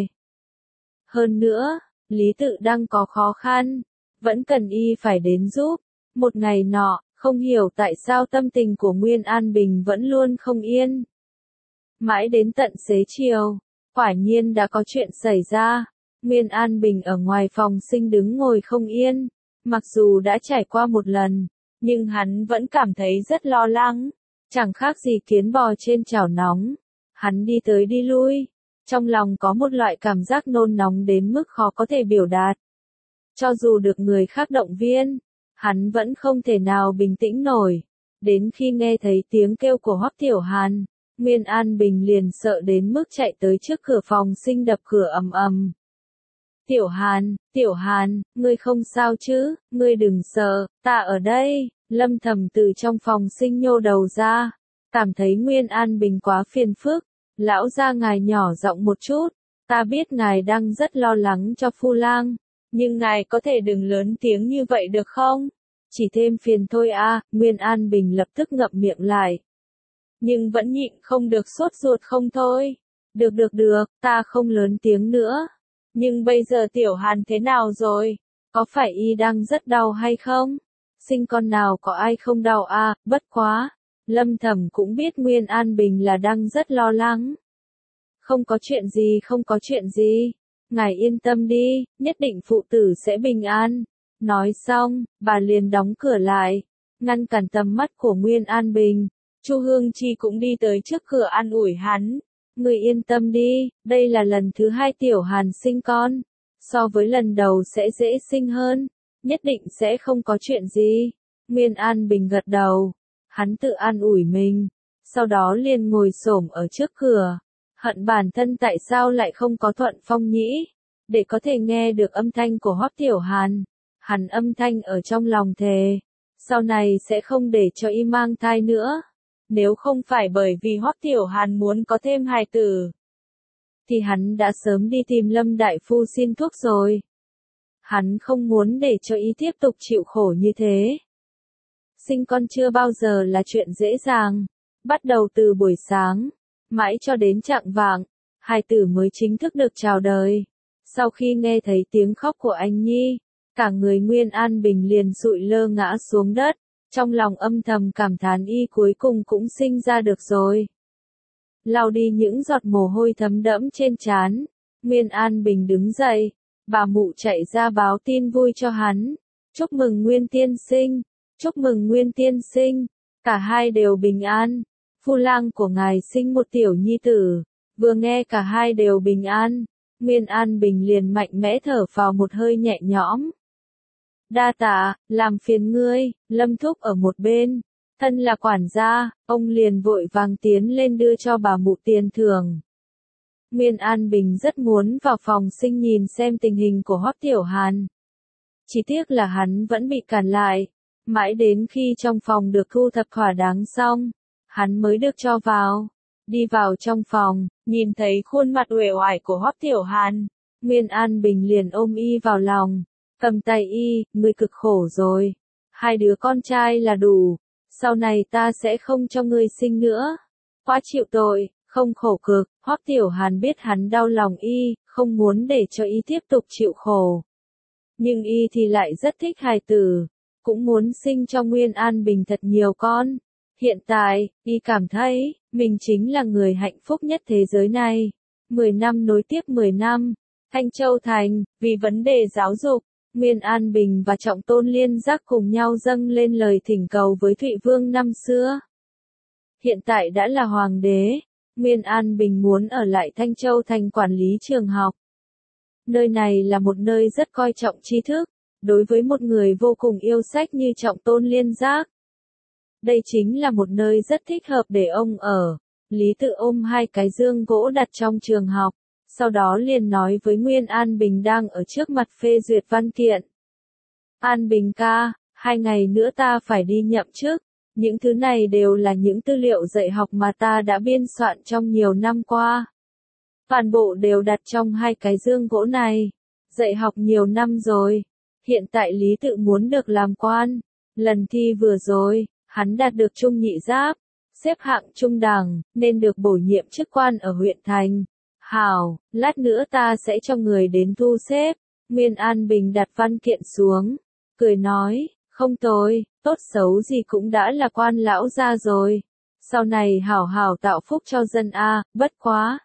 Hơn nữa, Lý Tự đang có khó khăn, vẫn cần y phải đến giúp. Một ngày nọ, không hiểu tại sao tâm tình của Nguyên An Bình vẫn luôn không yên. Mãi đến tận xế chiều, quả nhiên đã có chuyện xảy ra. Nguyên An Bình ở ngoài phòng sinh đứng ngồi không yên. Mặc dù đã trải qua một lần, nhưng hắn vẫn cảm thấy rất lo lắng. Chẳng khác gì kiến bò trên chảo nóng. Hắn đi tới đi lui. Trong lòng có một loại cảm giác nôn nóng đến mức khó có thể biểu đạt. Cho dù được người khác động viên, hắn vẫn không thể nào bình tĩnh nổi. Đến khi nghe thấy tiếng kêu của Hoắc Tiểu Hàn, Nguyên An Bình liền sợ đến mức chạy tới trước cửa phòng sinh đập cửa ầm ầm. Tiểu Hàn, Tiểu Hàn, ngươi không sao chứ, ngươi đừng sợ, ta ở đây. Lâm Thầm từ trong phòng sinh nhô đầu ra, cảm thấy Nguyên An Bình quá phiền phức. Lão gia ngài nhỏ giọng một chút, ta biết ngài đang rất lo lắng cho Phu Lang, nhưng ngài có thể đừng lớn tiếng như vậy được không? Chỉ thêm phiền thôi a. Nguyên An Bình lập tức ngậm miệng lại. Nhưng vẫn nhịn không được sốt ruột không thôi. Được được được, ta không lớn tiếng nữa. Nhưng bây giờ Tiểu Hàn thế nào rồi? Có phải y đang rất đau hay không? Sinh con nào có ai không đau a, bất quá. Lâm Thầm cũng biết Nguyên An Bình là đang rất lo lắng. Không có chuyện gì, không có chuyện gì. Ngài yên tâm đi, nhất định phụ tử sẽ bình an. Nói xong, bà liền đóng cửa lại, ngăn cản tầm mắt của Nguyên An Bình. Chu Hương Chi cũng đi tới trước cửa an ủi hắn. Người yên tâm đi, đây là lần thứ hai Tiểu Hàn sinh con. So với lần đầu sẽ dễ sinh hơn, nhất định sẽ không có chuyện gì. Nguyên An Bình gật đầu. Hắn tự an ủi mình, sau đó liền ngồi xổm ở trước cửa, hận bản thân tại sao lại không có Thuận Phong Nhĩ, để có thể nghe được âm thanh của Hoắc Tiểu Hàn. Hắn âm thanh ở trong lòng thề, sau này sẽ không để cho y mang thai nữa. Nếu không phải bởi vì Hoắc Tiểu Hàn muốn có thêm hài tử, thì hắn đã sớm đi tìm Lâm Đại Phu xin thuốc rồi. Hắn không muốn để cho y tiếp tục chịu khổ như thế. Sinh con chưa bao giờ là chuyện dễ dàng. Bắt đầu từ buổi sáng, mãi cho đến chạng vạng, hài tử mới chính thức được chào đời. Sau khi nghe thấy tiếng khóc của anh Nhi, cả người Nguyên An Bình liền sụi lơ ngã xuống đất, trong lòng âm thầm cảm thán y cuối cùng cũng sinh ra được rồi. Lau đi những giọt mồ hôi thấm đẫm trên trán, Nguyên An Bình đứng dậy, bà mụ chạy ra báo tin vui cho hắn. Chúc mừng Nguyên tiên sinh, chúc mừng Nguyên tiên sinh, cả hai đều bình an. Phu Lang của ngài sinh một tiểu nhi tử. Vừa nghe cả hai đều bình an, Nguyên An Bình liền mạnh mẽ thở vào một hơi nhẹ nhõm. Đa tạ, làm phiền ngươi. Lâm Thúc ở một bên, thân là quản gia, ông liền vội vàng tiến lên đưa cho bà mụ tiền thưởng. Nguyên An Bình rất muốn vào phòng sinh nhìn xem tình hình của Hoắc Tiểu Hàn. Chỉ tiếc là hắn vẫn bị cản lại. Mãi đến khi trong phòng được thu thập thỏa đáng xong, hắn mới được cho vào. Đi vào trong phòng, nhìn thấy khuôn mặt uể oải của Hoắc Tiểu Hàn, Nguyên An Bình liền ôm y vào lòng, cầm tay y, ngươi cực khổ rồi. Hai đứa con trai là đủ, sau này ta sẽ không cho ngươi sinh nữa. Quá chịu tội, không khổ cực. Hoắc Tiểu Hàn biết hắn đau lòng y, không muốn để cho y tiếp tục chịu khổ. Nhưng y thì lại rất thích hài tử, cũng muốn sinh cho Nguyên An Bình thật nhiều con. Hiện tại, y cảm thấy, mình chính là người hạnh phúc nhất thế giới này. Mười năm nối tiếp mười năm, Thanh Châu Thành, vì vấn đề giáo dục, Nguyên An Bình và Trọng Tôn Liên Giác cùng nhau dâng lên lời thỉnh cầu với Thụy Vương năm xưa. Hiện tại đã là hoàng đế, Nguyên An Bình muốn ở lại Thanh Châu Thành quản lý trường học. Nơi này là một nơi rất coi trọng tri thức, đối với một người vô cùng yêu sách như Trọng Tôn Liên Giác. Đây chính là một nơi rất thích hợp để ông ở. Lý Tự ôm hai cái dương gỗ đặt trong trường học, sau đó liền nói với Nguyên An Bình đang ở trước mặt phê duyệt văn kiện. An Bình ca, hai ngày nữa ta phải đi nhậm chức. Những thứ này đều là những tư liệu dạy học mà ta đã biên soạn trong nhiều năm qua. Toàn bộ đều đặt trong hai cái dương gỗ này. Dạy học nhiều năm rồi. Hiện tại Lý Tự muốn được làm quan. Lần thi vừa rồi, hắn đạt được trung nhị giáp, xếp hạng trung đẳng, nên được bổ nhiệm chức quan ở huyện thành. Hảo, lát nữa ta sẽ cho người đến thu xếp. Nguyên An Bình đặt văn kiện xuống, cười nói, không tồi, tốt xấu gì cũng đã là quan lão gia rồi. Sau này hảo hảo tạo phúc cho dân a, bất quá.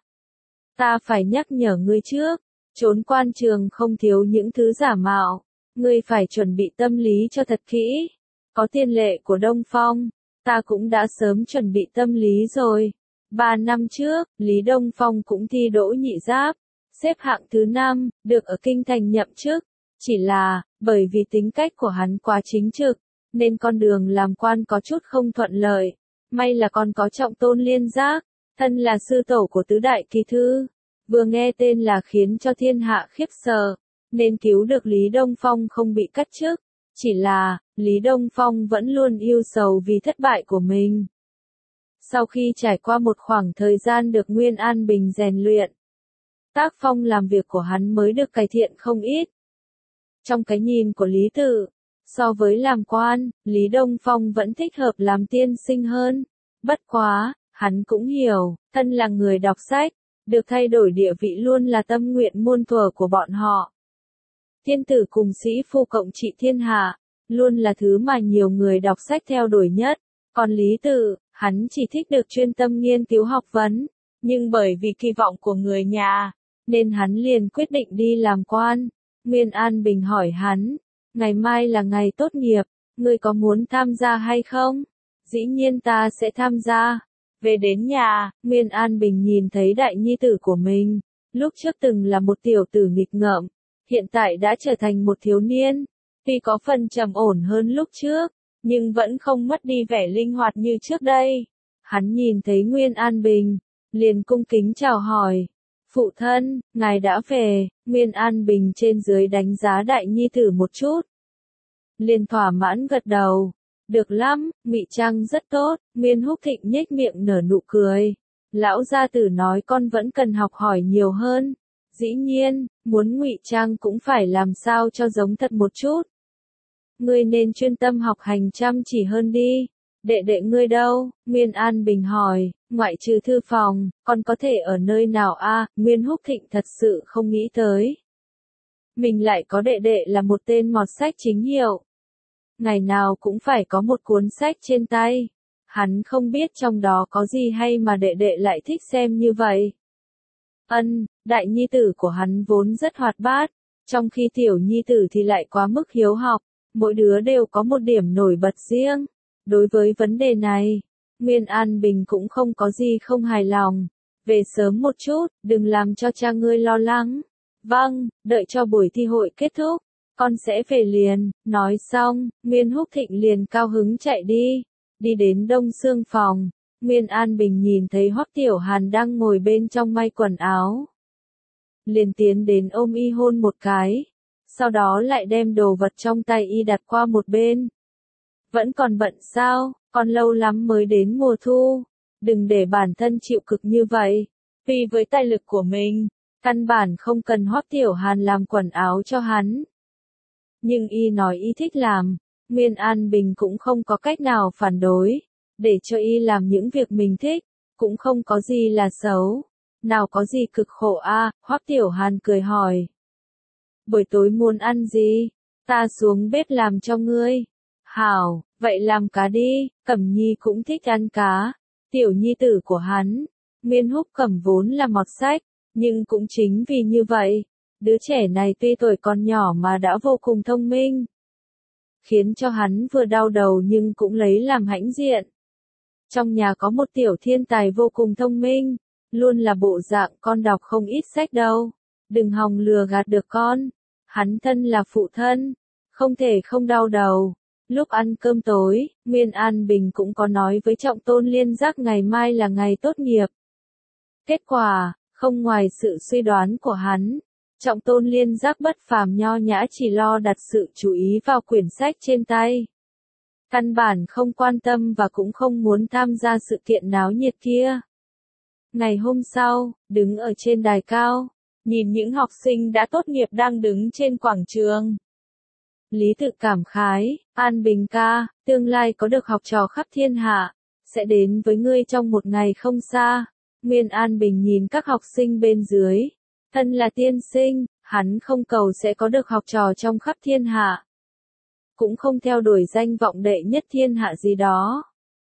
Ta phải nhắc nhở ngươi trước, trốn quan trường không thiếu những thứ giả mạo, ngươi phải chuẩn bị tâm lý cho thật kỹ. Có tiền lệ của Đông Phong, ta cũng đã sớm chuẩn bị tâm lý rồi. Ba năm trước, Lý Đông Phong cũng thi đỗ nhị giáp, xếp hạng thứ năm, được ở Kinh Thành nhậm chức. Chỉ là, bởi vì tính cách của hắn quá chính trực, nên con đường làm quan có chút không thuận lợi. May là còn có Trọng Tôn Liên Giác, thân là sư tổ của tứ đại kỳ thư. Vừa nghe tên là khiến cho thiên hạ khiếp sợ, nên cứu được Lý Đông Phong không bị cắt chức. Chỉ là, Lý Đông Phong vẫn luôn yêu sầu vì thất bại của mình. Sau khi trải qua một khoảng thời gian được Nguyên An Bình rèn luyện, tác phong làm việc của hắn mới được cải thiện không ít. Trong cái nhìn của Lý Tự, so với làm quan, Lý Đông Phong vẫn thích hợp làm tiên sinh hơn. Bất quá, hắn cũng hiểu, thân là người đọc sách, được thay đổi địa vị luôn là tâm nguyện muôn thuở của bọn họ. Thiên tử cùng sĩ phu cộng trị thiên hạ, luôn là thứ mà nhiều người đọc sách theo đuổi nhất. Còn Lý Tự, hắn chỉ thích được chuyên tâm nghiên cứu học vấn, nhưng bởi vì kỳ vọng của người nhà, nên hắn liền quyết định đi làm quan. Nguyên An Bình hỏi hắn, ngày mai là ngày tốt nghiệp, ngươi có muốn tham gia hay không? Dĩ nhiên ta sẽ tham gia. Về đến nhà, Nguyên An Bình nhìn thấy đại nhi tử của mình, lúc trước từng là một tiểu tử nghịch ngợm, hiện tại đã trở thành một thiếu niên. Tuy có phần trầm ổn hơn lúc trước, nhưng vẫn không mất đi vẻ linh hoạt như trước đây. Hắn nhìn thấy Nguyên An Bình, liền cung kính chào hỏi. Phụ thân, ngài đã về. Nguyên An Bình trên dưới đánh giá đại nhi tử một chút. Liền thỏa mãn gật đầu. Được lắm, ngụy trang rất tốt. Nguyên Húc Thịnh nhếch miệng nở nụ cười. Lão gia tử nói con vẫn cần học hỏi nhiều hơn. Dĩ nhiên, muốn ngụy trang cũng phải làm sao cho giống thật một chút. Ngươi nên chuyên tâm học hành chăm chỉ hơn đi. Đệ đệ ngươi đâu? Nguyên An Bình hỏi, ngoại trừ thư phòng, còn có thể ở nơi nào a? À, Nguyên Húc Thịnh thật sự không nghĩ tới. Mình lại có đệ đệ là một tên mọt sách chính hiệu. Ngày nào cũng phải có một cuốn sách trên tay. Hắn không biết trong đó có gì hay mà đệ đệ lại thích xem như vậy. Ân, đại nhi tử của hắn vốn rất hoạt bát, trong khi tiểu nhi tử thì lại quá mức hiếu học, mỗi đứa đều có một điểm nổi bật riêng. Đối với vấn đề này, Nguyên An Bình cũng không có gì không hài lòng. Về sớm một chút, đừng làm cho cha ngươi lo lắng. Vâng, đợi cho buổi thi hội kết thúc, con sẽ về liền. Nói xong, Nguyên Húc Thịnh liền cao hứng chạy đi. Đi đến Đông Xương phòng, Nguyên An Bình nhìn thấy Hoắc Tiểu Hàn đang ngồi bên trong may quần áo. Liền tiến đến ôm y hôn một cái, sau đó lại đem đồ vật trong tay y đặt qua một bên. Vẫn còn bận sao, còn lâu lắm mới đến mùa thu. Đừng để bản thân chịu cực như vậy. Vì với tài lực của mình, căn bản không cần Hoắc Tiểu Hàn làm quần áo cho hắn. Nhưng y nói y thích làm, Nguyên An Bình cũng không có cách nào phản đối. Để cho y làm những việc mình thích, cũng không có gì là xấu. Nào có gì cực khổ a? À, Hoắc Tiểu Hàn cười hỏi. Buổi tối muốn ăn gì? Ta xuống bếp làm cho ngươi. Hảo, vậy làm cá đi, Cẩm Nhi cũng thích ăn cá. Tiểu nhi tử của hắn, Miên Húc Cẩm vốn là mọt sách, nhưng cũng chính vì như vậy, đứa trẻ này tuy tuổi còn nhỏ mà đã vô cùng thông minh. Khiến cho hắn vừa đau đầu nhưng cũng lấy làm hãnh diện. Trong nhà có một tiểu thiên tài vô cùng thông minh, luôn là bộ dạng con đọc không ít sách đâu. Đừng hòng lừa gạt được con. Hắn thân là phụ thân, không thể không đau đầu. Lúc ăn cơm tối, Nguyên An Bình cũng có nói với Trọng Tôn Liên Giác ngày mai là ngày tốt nghiệp. Kết quả, không ngoài sự suy đoán của hắn, Trọng Tôn Liên Giác bất phàm nho nhã chỉ lo đặt sự chú ý vào quyển sách trên tay. Căn bản không quan tâm và cũng không muốn tham gia sự kiện náo nhiệt kia. Ngày hôm sau, đứng ở trên đài cao, nhìn những học sinh đã tốt nghiệp đang đứng trên quảng trường. Lý Tự cảm khái, An Bình ca, tương lai có được học trò khắp thiên hạ, sẽ đến với ngươi trong một ngày không xa. Nguyên An Bình nhìn các học sinh bên dưới, thân là tiên sinh, hắn không cầu sẽ có được học trò trong khắp thiên hạ. Cũng không theo đuổi danh vọng đệ nhất thiên hạ gì đó.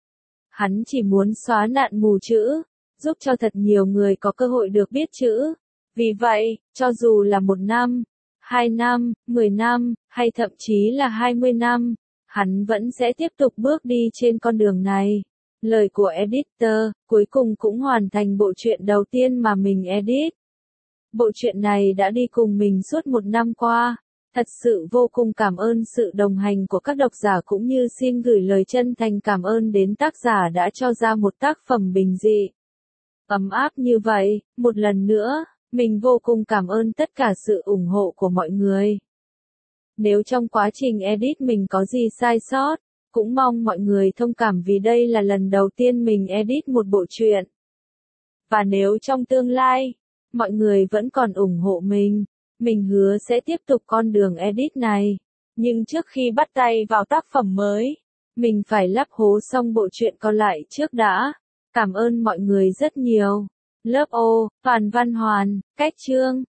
Hắn chỉ muốn xóa nạn mù chữ, giúp cho thật nhiều người có cơ hội được biết chữ. Vì vậy, cho dù là một năm, hai năm, mười năm, hay thậm chí là hai mươi năm, hắn vẫn sẽ tiếp tục bước đi trên con đường này. Lời của editor, cuối cùng cũng hoàn thành bộ truyện đầu tiên mà mình edit. Bộ truyện này đã đi cùng mình suốt một năm qua. Thật sự vô cùng cảm ơn sự đồng hành của các độc giả cũng như xin gửi lời chân thành cảm ơn đến tác giả đã cho ra một tác phẩm bình dị. Ấm áp như vậy, một lần nữa, mình vô cùng cảm ơn tất cả sự ủng hộ của mọi người. Nếu trong quá trình edit mình có gì sai sót, cũng mong mọi người thông cảm vì đây là lần đầu tiên mình edit một bộ truyện. Và nếu trong tương lai, mọi người vẫn còn ủng hộ mình, mình hứa sẽ tiếp tục con đường edit này. Nhưng trước khi bắt tay vào tác phẩm mới, mình phải lắp hố xong bộ truyện còn lại trước đã. Cảm ơn mọi người rất nhiều. Lớp O, Toàn Văn Hoàn, Cách Chương.